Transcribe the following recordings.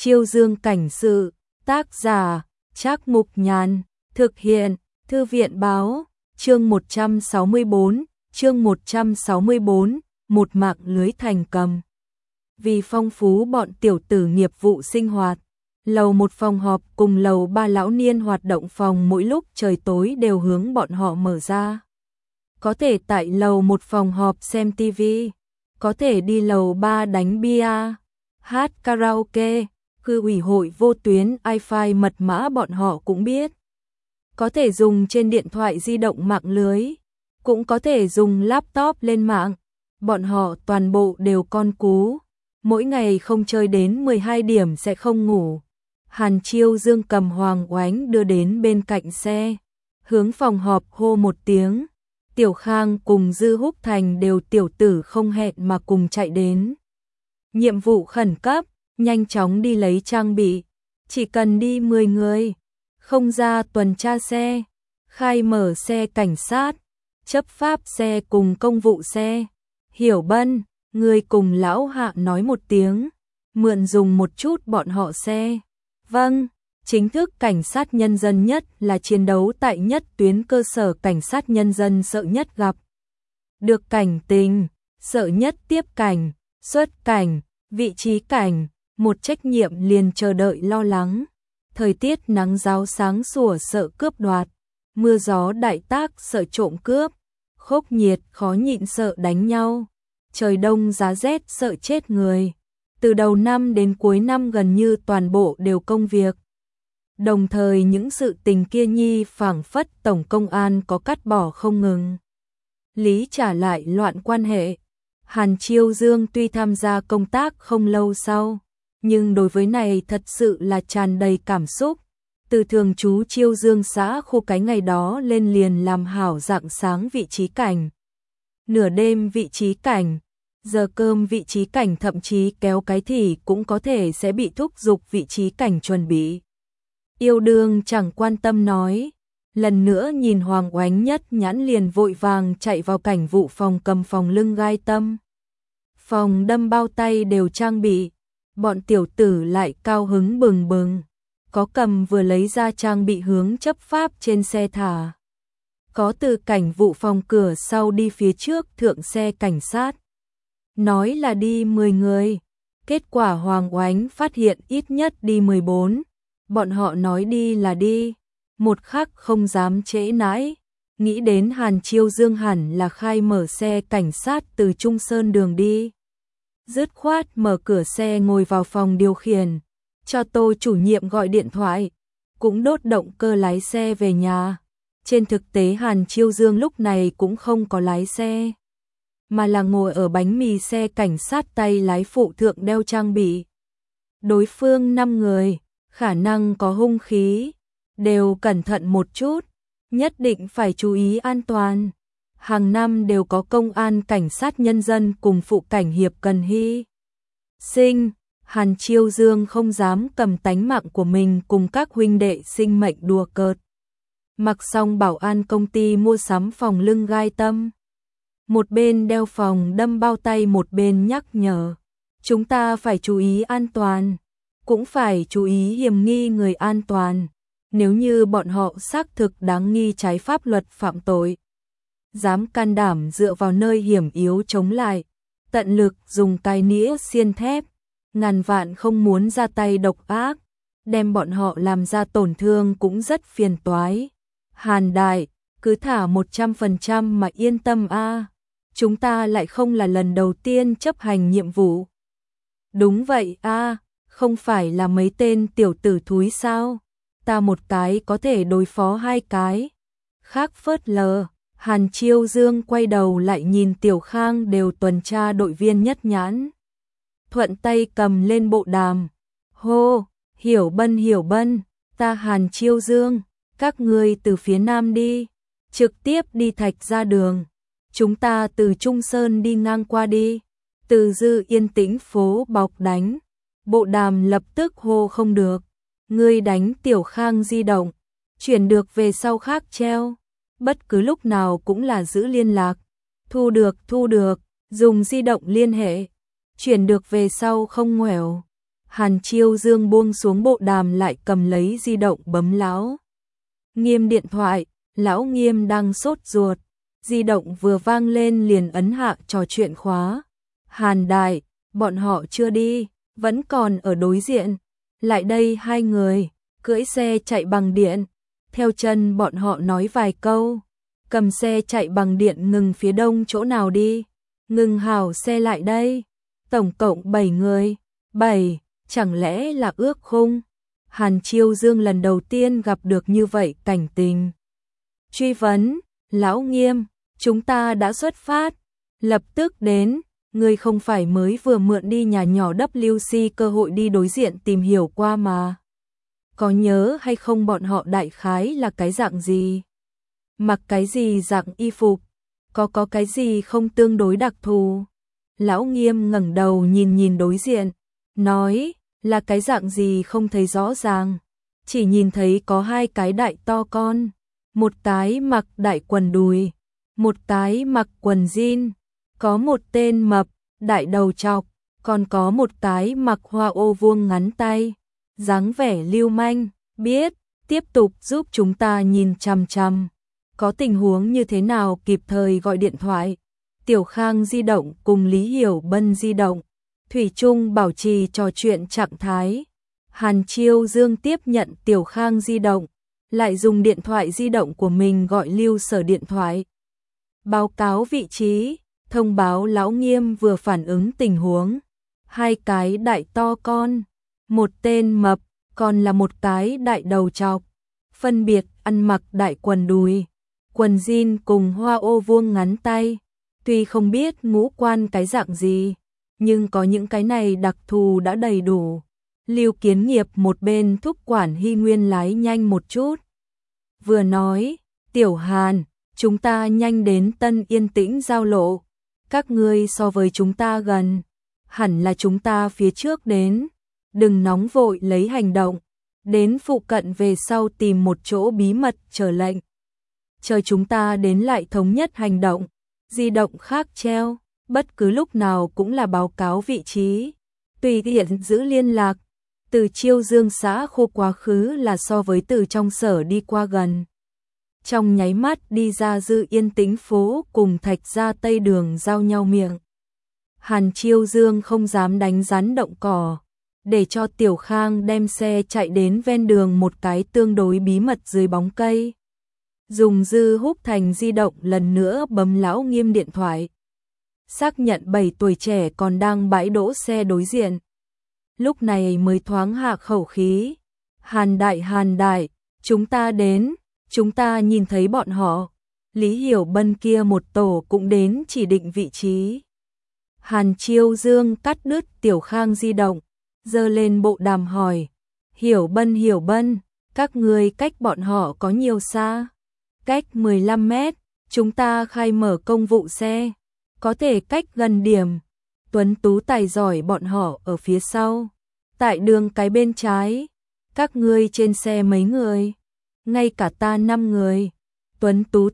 Chiêu Dương cảnh sự, tác giả, Trác Mục Nhàn, thực hiện, Thư viện báo, chương 164, một mạng lưới thành cầm. Vì phong phú bọn tiểu tử nghiệp vụ sinh hoạt, lầu 1 phòng họp cùng lầu 3 lão niên hoạt động phòng mỗi lúc trời tối đều hướng bọn họ mở ra. Có thể tại lầu 1 phòng họp xem TV, có thể đi lầu 3 đánh bia, hát karaoke, cư ủy hội vô tuyến Wi-Fi mật mã bọn họ cũng biết. Có thể dùng trên điện thoại di động mạng lưới, cũng có thể dùng laptop lên mạng. Bọn họ toàn bộ đều con cú, mỗi ngày không chơi đến 12 điểm sẽ không ngủ. Hàn Chiêu Dương cầm Hoàng Oánh đưa đến bên cạnh xe, hướng phòng họp hô một tiếng. Tiểu Khang cùng Dư Húc Thành đều tiểu tử không hẹn mà cùng chạy đến. Nhiệm vụ khẩn cấp, nhanh chóng đi lấy trang bị, chỉ cần đi 10 người, không ra tuần tra xe, khai mở xe cảnh sát, chấp pháp xe cùng công vụ xe. Hiểu Bân, người cùng lão Hạ nói một tiếng, mượn dùng một chút bọn họ xe. Vâng, chính thức cảnh sát nhân dân nhất là chiến đấu tại nhất tuyến cơ sở cảnh sát nhân dân sợ nhất gặp được cảnh tình, sợ nhất tiếp cảnh, xuất cảnh, vị trí cảnh, một trách nhiệm liền chờ đợi lo lắng. Thời tiết nắng ráo sáng sủa sợ cướp đoạt, mưa gió đại tác sợ trộm cướp, khốc nhiệt khó nhịn sợ đánh nhau, trời đông giá rét sợ chết người. Từ đầu năm đến cuối năm gần như toàn bộ đều công việc. Đồng thời những sự tình kia nhi phảng phất tổng công an có cắt bỏ không ngừng. Lý trả lại loạn quan hệ. Hàn Chiêu Dương tuy tham gia công tác không lâu sau, nhưng đối với này thật sự là tràn đầy cảm xúc. Từ thường trú Chiêu Dương xã khu cái ngày đó lên liền làm hảo rạng sáng vị trí cảnh. Nửa đêm vị trí cảnh, giờ cơm vị trí cảnh, thậm chí kéo cái thì cũng có thể sẽ bị thúc giục vị trí cảnh chuẩn bị. Yêu đương chẳng quan tâm nói, lần nữa nhìn Hoàng Oánh nhất nhãn liền vội vàng chạy vào cảnh vụ phòng cầm phòng lưng gai tâm. Phòng đâm bao tay đều trang bị, bọn tiểu tử lại cao hứng bừng bừng, có cầm vừa lấy ra trang bị hướng chấp pháp trên xe thả. Có từ cảnh vụ phòng cửa sau đi phía trước thượng xe cảnh sát. Nói là đi 10 người, kết quả Hoàng Oánh phát hiện ít nhất đi 14. Bọn họ nói đi là đi, một khắc không dám trễ nãi. Nghĩ đến Hàn Chiêu Dương hẳn là khai mở xe cảnh sát từ Trung Sơn đường đi. Dứt khoát mở cửa xe ngồi vào phòng điều khiển, cho Tô chủ nhiệm gọi điện thoại, cũng đốt động cơ lái xe về nhà. Trên thực tế Hàn Chiêu Dương lúc này cũng không có lái xe, mà là ngồi ở bánh mì xe cảnh sát tay lái phụ thượng đeo trang bị. Đối phương 5 người, khả năng có hung khí, đều cẩn thận một chút, nhất định phải chú ý an toàn. Hàng năm đều có công an cảnh sát nhân dân cùng phụ cảnh hiệp cần hy sinh. Hàn Chiêu Dương không dám cầm tánh mạng của mình cùng các huynh đệ sinh mệnh đùa cợt. Mặc xong bảo an công ty mua sắm phòng lưng gai tâm, một bên đeo phòng đâm bao tay một bên nhắc nhở, chúng ta phải chú ý an toàn, cũng phải chú ý hiểm nghi người an toàn. Nếu như bọn họ xác thực đáng nghi trái pháp luật phạm tội, dám can đảm dựa vào nơi hiểm yếu chống lại, tận lực dùng cái nĩa xiên thép, ngàn vạn không muốn ra tay độc ác, đem bọn họ làm ra tổn thương cũng rất phiền toái. Hàn đại, cứ thả 100% mà yên tâm a, chúng ta lại không là lần đầu tiên chấp hành nhiệm vụ. Đúng vậy a, không phải là mấy tên tiểu tử thúi sao, ta một cái có thể đối phó 2 cái. Khác phớt lờ, Hàn Chiêu Dương quay đầu lại nhìn Tiểu Khang đều tuần tra đội viên nhất nhãn. Thuận tay cầm lên bộ đàm. Hô, Hiểu Bân, ta Hàn Chiêu Dương, các ngươi từ phía nam đi, trực tiếp đi Thạch ra đường. Chúng ta từ Trung Sơn đi ngang qua đi, từ Dư Yên Tĩnh phố bọc đánh. Bộ đàm lập tức hô không được, ngươi đánh Tiểu Khang di động, chuyển được về sau khác treo, bất cứ lúc nào cũng là giữ liên lạc. Thu được, dùng di động liên hệ, chuyển được về sau không ngoẻo. Hàn Chiêu Dương buông xuống bộ đàm lại cầm lấy di động bấm Lão Nghiêm điện thoại. Lão Nghiêm đang sốt ruột. Di động vừa vang lên liền ấn hạ trò chuyện khóa. Hàn đại, bọn họ chưa đi, vẫn còn ở đối diện. Lại đây hai người, cưỡi xe chạy bằng điện. Theo chân bọn họ nói vài câu. Cầm xe chạy bằng điện ngừng phía đông chỗ nào đi. Ngừng hảo xe lại đây. Tổng cộng 7 người. 7, chẳng lẽ là ước khung? Hàn Chiêu Dương lần đầu tiên gặp được như vậy cảnh tình. Truy vấn, Lão Nghiêm, chúng ta đã xuất phát. Lập tức đến, ngươi không phải mới vừa mượn đi nhà nhỏ WC cơ hội đi đối diện tìm hiểu qua mà. Có nhớ hay không bọn họ đại khái là cái dạng gì? Mặc cái gì dạng y phục? Có cái gì không tương đối đặc thù? Lão Nghiêm ngẩng đầu nhìn nhìn đối diện, nói là cái dạng gì không thấy rõ ràng. Chỉ nhìn thấy có hai cái đại to con. Một cái mặc đại quần đùi, một cái mặc quần jean. Có một tên mập, đại đầu trọc, còn có một cái mặc hoa ô vuông ngắn tay. Dáng vẻ lưu manh, biết, tiếp tục giúp chúng ta nhìn chằm chằm. Có tình huống như thế nào kịp thời gọi điện thoại. Tiểu Khang di động cùng Lý Hiểu Bân di động. Thủy chung bảo trì trò chuyện trạng thái. Hàn Chiêu Dương tiếp nhận Tiểu Khang di động, lại dùng điện thoại di động của mình gọi Lưu Sở điện thoại. Báo cáo vị trí, thông báo Lão Nghiêm vừa phản ứng tình huống. Hai cái đại to con, một tên mập, còn là một cái đại đầu trọc. Phân biệt ăn mặc đại quần đùi, quần jean cùng hoa ô vuông ngắn tay. Tuy không biết ngũ quan cái dạng gì, nhưng có những cái này đặc thù đã đầy đủ. Lưu Kiến Nghiệp một bên thúc quản Hy Nguyên lái nhanh một chút. Vừa nói, Tiểu Hàn, chúng ta nhanh đến Tân Yên Tĩnh giao lộ. Các ngươi so với chúng ta gần, hẳn là chúng ta phía trước đến. Đừng nóng vội lấy hành động. Đến phụ cận về sau tìm một chỗ bí mật chờ lệnh. Chờ chúng ta đến lại thống nhất hành động. Di động khác treo, bất cứ lúc nào cũng là báo cáo vị trí. Tùy tiện giữ liên lạc. Từ Chiêu Dương xã khu quá khứ là so với từ trong sở đi qua gần. Trong nháy mắt đi ra Dư Yên Tĩnh phố cùng Thạch Gia Tây đường giao nhau miệng. Hàn Chiêu Dương không dám đánh rắn động cỏ, để cho Tiểu Khang đem xe chạy đến ven đường một cái tương đối bí mật dưới bóng cây. Dùng Dư Húc Thành di động lần nữa bấm Lão Nghiêm điện thoại. Xác nhận 7 tuổi trẻ còn đang bãi đỗ xe đối diện. Lúc này mới thoáng hạ khẩu khí. Hàn đại, chúng ta đến, chúng ta nhìn thấy bọn họ. Lý Hiểu Bân kia một tổ cũng đến chỉ định vị trí. Hàn Chiêu Dương cắt đứt Tiểu Khang di động, giơ lên bộ đàm hỏi. Hiểu Bân, các ngươi cách bọn họ có nhiều xa? Cách 15 mét, chúng ta khai mở công vụ xe. Có thể cách gần điểm. Tuấn Tú tài giỏi bọn họ ở phía sau. Tại đường cái bên trái. Các ngươi trên xe mấy người? Ngay cả ta 5 người. Tuấn Tú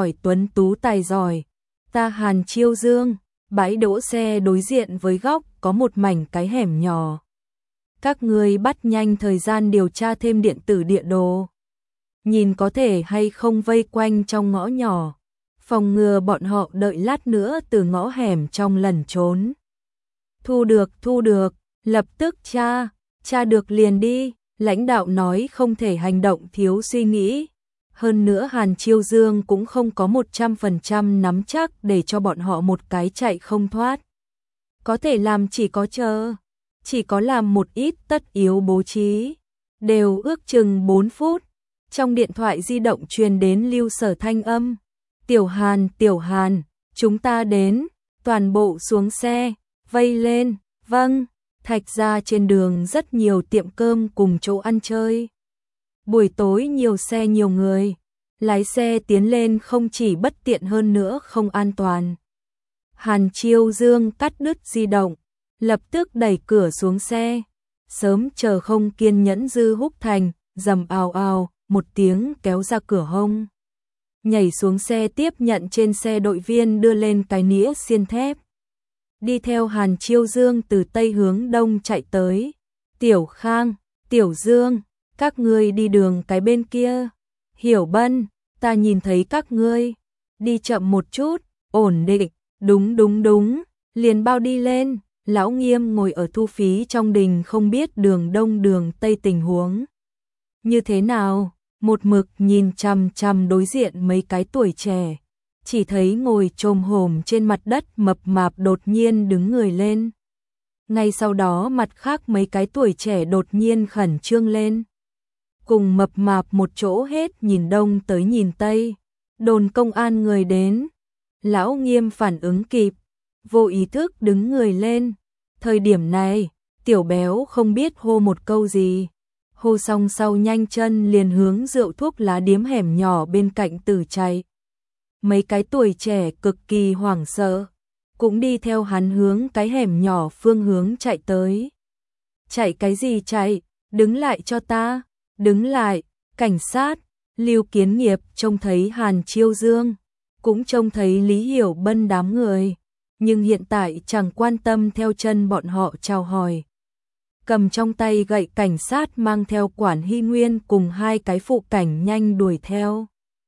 tài giỏi. Ta Hàn Chiêu Dương. Bãi đỗ xe đối diện với góc có một mảnh cái hẻm nhỏ. Các ngươi bắt nhanh thời gian điều tra thêm điện tử địa đồ. Nhìn có thể hay không vây quanh trong ngõ nhỏ. Phòng ngừa bọn họ đợi lát nữa từ ngõ hẻm trong lẩn trốn. Thu được, lập tức tra được liền đi. Lãnh đạo nói không thể hành động thiếu suy nghĩ. Hơn nữa Hàn Chiêu Dương cũng không có 100% nắm chắc để cho bọn họ một cái chạy không thoát. Có thể làm chỉ có chờ. Chỉ có làm một ít tất yếu bố trí. Đều ước chừng 4 phút. Trong điện thoại di động truyền đến Lưu Sở thanh âm. Tiểu Hàn, chúng ta đến. Toàn bộ xuống xe. Vây lên. Vâng. Thạch Gia trên đường rất nhiều tiệm cơm cùng chỗ ăn chơi. Buổi tối nhiều xe nhiều người. Lái xe tiến lên không chỉ bất tiện hơn nữa không an toàn. Hàn Chiêu Dương cắt đứt di động. Lập tức đẩy cửa xuống xe. Sớm chờ không kiên nhẫn Dư Húc Thành. Rầm ào ào. Một tiếng kéo ra cửa hông. Nhảy xuống xe tiếp nhận trên xe đội viên đưa lên cái nĩa xiên thép. Đi theo Hàn Chiêu Dương từ tây hướng đông chạy tới. Tiểu Khang, Tiểu Dương, các ngươi đi đường cái bên kia. Hiểu Bân, ta nhìn thấy các ngươi. Đi chậm một chút, ổn định, đúng đúng đúng, liền bao đi lên. Lão Nghiêm ngồi ở thu phí trong đình không biết đường đông đường tây tình huống như thế nào, một mực nhìn chằm chằm đối diện mấy cái tuổi trẻ, chỉ thấy ngồi chồm hổm trên mặt đất mập mạp đột nhiên đứng người lên. Ngay sau đó mặt khác mấy cái tuổi trẻ đột nhiên khẩn trương lên. Cùng mập mạp một chỗ hết nhìn đông tới nhìn tây, đồn công an người đến. Lão Nghiêm phản ứng kịp, vô ý thức đứng người lên. Thời điểm này, Tiểu Béo không biết hô một câu gì. Hô xong sau nhanh chân liền hướng rượu thuốc lá điếm hẻm nhỏ bên cạnh tử chạy. Mấy cái tuổi trẻ cực kỳ hoảng sợ, cũng đi theo hắn hướng cái hẻm nhỏ phương hướng chạy tới. Chạy cái gì chạy, đứng lại cho ta, đứng lại, cảnh sát. Lưu Kiến Nghiệp trông thấy Hàn Chiêu Dương, cũng trông thấy Lý Hiểu Bân đám người, nhưng hiện tại chẳng quan tâm theo chân bọn họ chào hỏi. Cầm trong tay gậy cảnh sát mang theo Quản Hy Nguyên cùng hai cái phụ cảnh nhanh đuổi theo.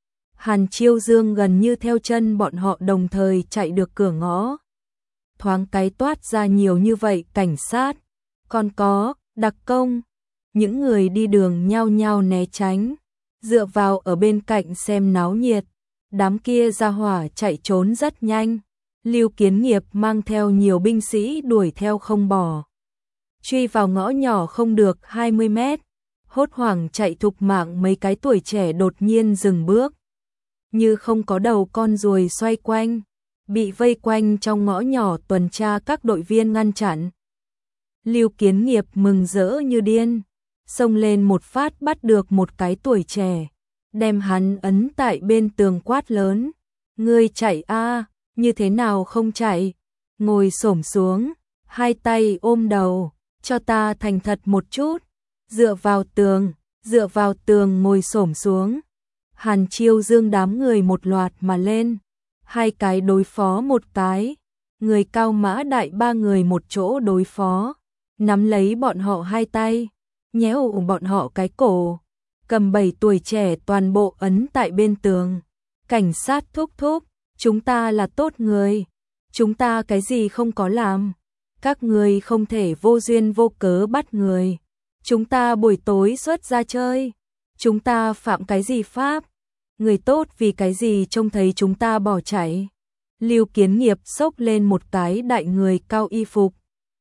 Hàn Chiêu Dương gần như theo chân bọn họ đồng thời chạy được cửa ngõ. Thoáng cái toát ra nhiều như vậy cảnh sát, còn có đặc công. Những người đi đường nhao nhao né tránh, dựa vào ở bên cạnh xem náo nhiệt. Đám kia ra hỏa chạy trốn rất nhanh. Lưu Kiến Nghiệp mang theo nhiều binh sĩ đuổi theo không bỏ. Truy vào ngõ nhỏ không được 20 mét, hốt hoảng chạy thục mạng mấy cái tuổi trẻ đột nhiên dừng bước. Như không có đầu con ruồi xoay quanh, bị vây quanh trong ngõ nhỏ tuần tra các đội viên ngăn chặn. Lưu Kiến Nghiệp mừng rỡ như điên, xông lên một phát bắt được một cái tuổi trẻ, đem hắn ấn tại bên tường quát lớn. Ngươi chạy a, như thế nào không chạy? Ngồi xổm xuống, hai tay ôm đầu, cho ta thành thật một chút. Dựa vào tường ngồi xổm xuống. Hàn Chiêu Dương đám người một loạt mà lên, hai cái đối phó một cái, người Cao Mã Đại ba người một chỗ đối phó, nắm lấy bọn họ hai tay, nhéo bọn họ cái cổ, cầm 7 tuổi trẻ toàn bộ ấn tại bên tường. Cảnh sát thúc thúc, chúng ta là tốt người, chúng ta cái gì không có làm, các người không thể vô duyên vô cớ bắt người, chúng ta buổi tối xuất ra chơi, chúng ta phạm cái gì pháp, người tốt vì cái gì trông thấy chúng ta bỏ chạy. Lưu Kiến Nghiệp xốc lên một cái đại người cao y phục,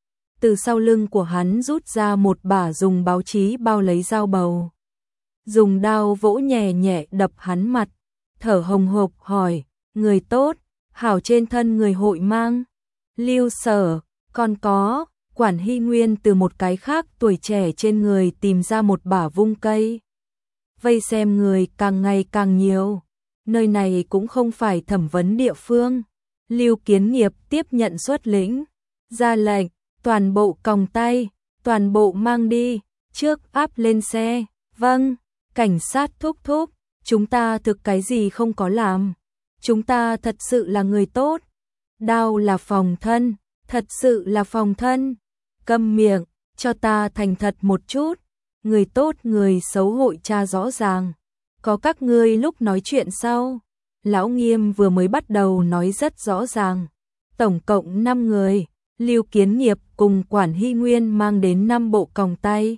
từ sau lưng của hắn rút ra một bả dùng báo chí bao lấy dao bầu, dùng đao vỗ nhẹ nhẹ đập hắn mặt, thở hồng hộc hỏi, người tốt, hảo trên thân người hội mang. Lưu Sở, còn có. Quản Hy Nguyên từ một cái khác tuổi trẻ trên người tìm ra một bả vung cây. Vây xem người càng ngày càng nhiều, nơi này cũng không phải thẩm vấn địa phương. Lưu Kiến Nghiệp tiếp nhận xuất lĩnh, ra lệnh, toàn bộ còng tay, toàn bộ mang đi, trước áp lên xe. Vâng, cảnh sát thúc thúc, chúng ta thực cái gì không có làm, chúng ta thật sự là người tốt. Đao là phòng thân, thật sự là phòng thân. Câm miệng, cho ta thành thật một chút. Người tốt người xấu hội tra rõ ràng. Có các ngươi lúc nói chuyện sau. Lão Nghiêm vừa mới bắt đầu nói rất rõ ràng. Tổng cộng 5 người, Lưu Kiến Nghiệp cùng Quản Hy Nguyên mang đến 5 bộ còng tay.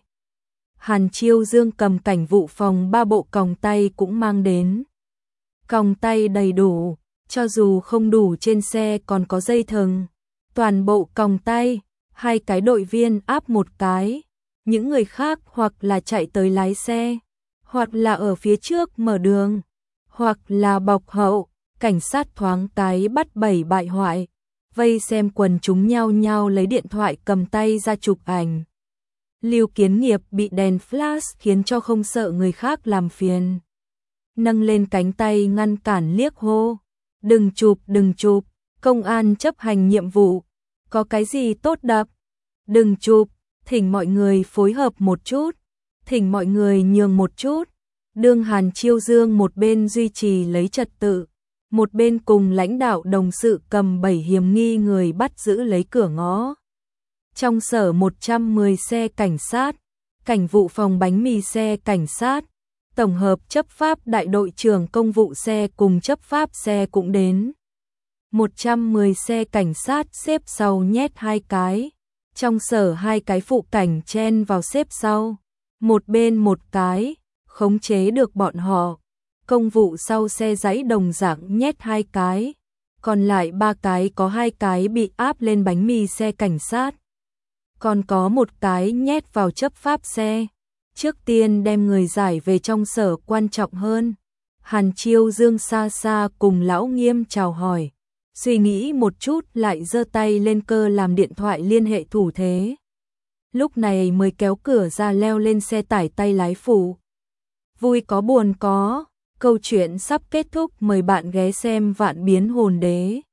Hàn Chiêu Dương cầm cảnh vụ phòng 3 bộ còng tay cũng mang đến. Còng tay đầy đủ, cho dù không đủ trên xe còn có dây thừng. Toàn bộ còng tay, 2 cái đội viên áp một cái. Những người khác hoặc là chạy tới lái xe, hoặc là ở phía trước mở đường, hoặc là bọc hậu. Cảnh sát thoáng cái bắt 7 bại hoại, vây xem quần chúng nhao nhao lấy điện thoại cầm tay ra chụp ảnh. Lưu Kiến Nghiệp bị đèn flash khiến cho không sợ người khác làm phiền, nâng lên cánh tay ngăn cản liếc hô, đừng chụp, công an chấp hành nhiệm vụ, có cái gì tốt đập, đừng chụp, thỉnh mọi người phối hợp một chút, thỉnh mọi người nhường một chút. Đương Hàn Chiêu Dương một bên duy trì lấy trật tự, một bên cùng lãnh đạo đồng sự cầm 7 hiểm nghi người bắt giữ lấy cửa ngõ. Trong sở 110 xe cảnh sát, cảnh vụ phòng bánh mì xe cảnh sát, tổng hợp chấp pháp đại đội trưởng công vụ xe cùng chấp pháp xe cũng đến. 110 xe cảnh sát xếp sau nhét 2 cái, trong sở 2 cái phụ cảnh chen vào xếp sau, một bên một cái, khống chế được bọn họ. Công vụ sau xe giấy đồng dạng nhét 2 cái, còn lại 3 cái có 2 cái bị áp lên bánh mì xe cảnh sát. Còn có một cái nhét vào chấp pháp xe. Trước tiên đem người giải về trong sở quan trọng hơn. Hàn Chiêu Dương xa xa cùng Lão Nghiêm chào hỏi. Suy nghĩ một chút lại giơ tay lên cơ làm điện thoại liên hệ thủ thế. Lúc này mới kéo cửa ra leo lên xe tải tay lái phụ. Vui có buồn có, câu chuyện sắp kết thúc, mời bạn ghé xem Vạn Biến Hồn Đế.